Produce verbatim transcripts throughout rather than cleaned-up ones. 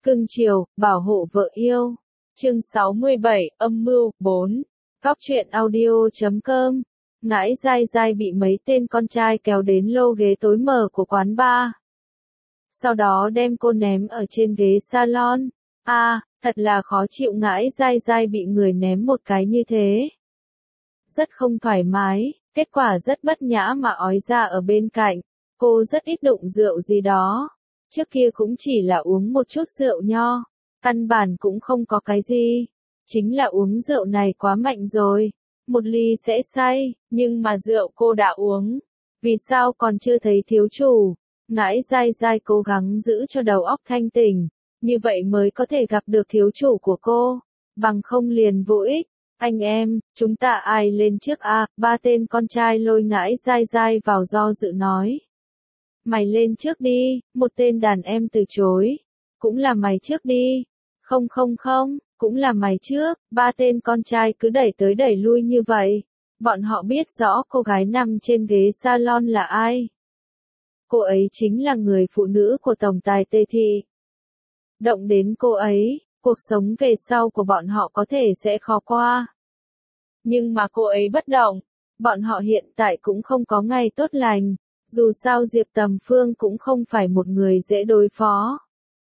Cưng chiều, bảo hộ vợ yêu. Chương sáu mươi bảy, âm mưu, bốn. Góc truyện audio chấm com. Ngãi dai dai bị mấy tên con trai kéo đến lô ghế tối mờ của quán bar. Sau đó đem cô ném ở trên ghế salon. A, à, thật là khó chịu, ngãi dai dai bị người ném một cái như thế. Rất không thoải mái, kết quả rất bất nhã mà ói ra ở bên cạnh. Cô rất ít đụng rượu gì đó. Trước kia cũng chỉ là uống một chút rượu nho, căn bản cũng không có cái gì. Chính là uống rượu này quá mạnh rồi, một ly sẽ say, nhưng mà rượu cô đã uống. Vì sao còn chưa thấy thiếu chủ? Ngãi dai dai cố gắng giữ cho đầu óc thanh tỉnh, như vậy mới có thể gặp được thiếu chủ của cô, bằng không liền vô ích. Anh em, chúng ta ai lên trước a? Ba tên con trai lôi ngãi dai dai vào do dự nói. Mày lên trước đi, một tên đàn em từ chối. Cũng là mày trước đi. Không không không, cũng là mày trước. Ba tên con trai cứ đẩy tới đẩy lui như vậy. Bọn họ biết rõ cô gái nằm trên ghế salon là ai. Cô ấy chính là người phụ nữ của tổng tài Tề Thị. Động đến cô ấy, cuộc sống về sau của bọn họ có thể sẽ khó qua. Nhưng mà cô ấy bất động. Bọn họ hiện tại cũng không có ngày tốt lành. Dù sao Diệp Tầm Phương cũng không phải một người dễ đối phó.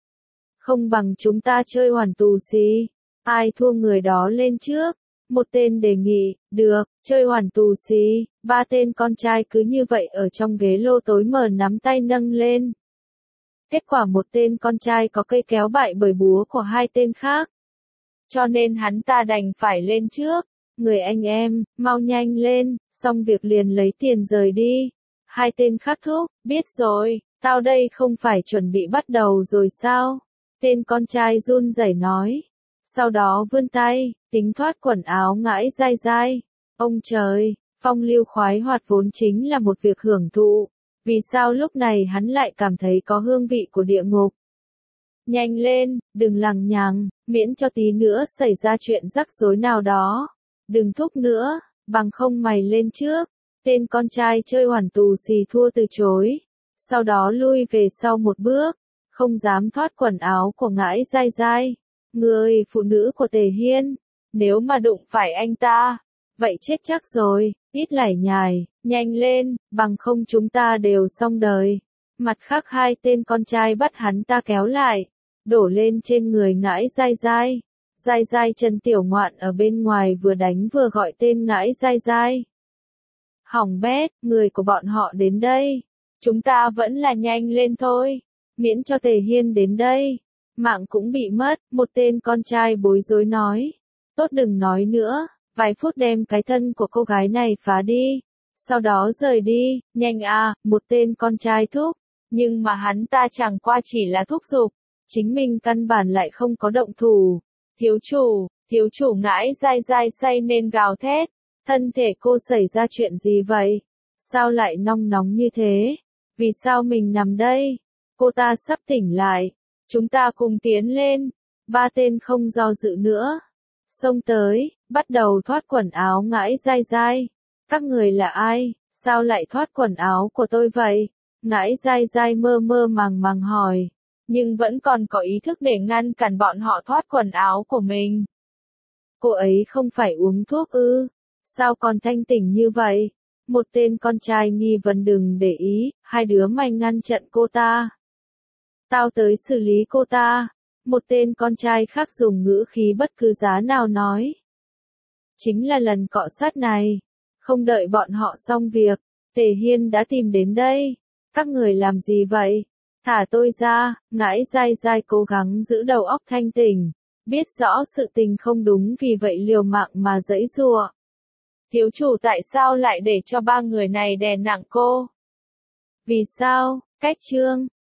Không bằng chúng ta chơi hoàn tù xì. Ai thua người đó lên trước. Một tên đề nghị, được, chơi hoàn tù xì. Ba tên con trai cứ như vậy ở trong ghế lô tối mờ nắm tay nâng lên. Kết quả một tên con trai có cây kéo bại bởi búa của hai tên khác. Cho nên hắn ta đành phải lên trước. Người anh em, mau nhanh lên, xong việc liền lấy tiền rời đi. Hai tên khác thúc, biết rồi, tao đây không phải chuẩn bị bắt đầu rồi sao? Tên con trai run rẩy nói. Sau đó vươn tay, tính thoát quần áo ngãi dai dai. Ông trời, phong lưu khoái hoạt vốn chính là một việc hưởng thụ. Vì sao lúc này hắn lại cảm thấy có hương vị của địa ngục? Nhanh lên, đừng lằng nhằng, miễn cho tí nữa xảy ra chuyện rắc rối nào đó. Đừng thúc nữa, bằng không mày lên trước. Tên con trai chơi hoàn tù xì thua từ chối. Sau đó lui về sau một bước. Không dám thoát quần áo của ngãi dai dai. Người phụ nữ của Tề Hiên. Nếu mà đụng phải anh ta. Vậy chết chắc rồi. Ít lải nhải. Nhanh lên. Bằng không chúng ta đều xong đời. Mặt khác hai tên con trai bắt hắn ta kéo lại. Đổ lên trên người ngãi dai dai. Dai dai Trần Tiểu Ngoạn ở bên ngoài vừa đánh vừa gọi tên ngãi dai dai. Hỏng bét, người của bọn họ đến đây. Chúng ta vẫn là nhanh lên thôi. Miễn cho Tề Hiên đến đây. Mạng cũng bị mất, một tên con trai bối rối nói. Tốt đừng nói nữa, vài phút đem cái thân của cô gái này phá đi. Sau đó rời đi, nhanh à, một tên con trai thúc. Nhưng mà hắn ta chẳng qua chỉ là thúc giục. Chính mình căn bản lại không có động thủ. Thiếu chủ, thiếu chủ ngãi dai dai say nên gào thét. Thân thể cô xảy ra chuyện gì vậy? Sao lại nong nóng như thế? Vì sao mình nằm đây? Cô ta sắp tỉnh lại. Chúng ta cùng tiến lên. Ba tên không do dự nữa. Xông tới, bắt đầu thoát quần áo ngãi dai dai. Các người là ai? Sao lại thoát quần áo của tôi vậy? Ngãi dai dai mơ mơ màng màng hỏi. Nhưng vẫn còn có ý thức để ngăn cản bọn họ thoát quần áo của mình. Cô ấy không phải uống thuốc ư? Sao còn thanh tỉnh như vậy? Một tên con trai nghi vấn đừng để ý, hai đứa mày ngăn chặn cô ta. Tao tới xử lý cô ta. Một tên con trai khác dùng ngữ khí bất cứ giá nào nói. Chính là lần cọ sát này. Không đợi bọn họ xong việc, Tề Hiên đã tìm đến đây. Các người làm gì vậy? Thả tôi ra, ngãi dai dai cố gắng giữ đầu óc thanh tỉnh. Biết rõ sự tình không đúng vì vậy liều mạng mà giãy giụa. Thiếu chủ tại sao lại để cho ba người này đè nặng cô? Vì sao? Cách chương.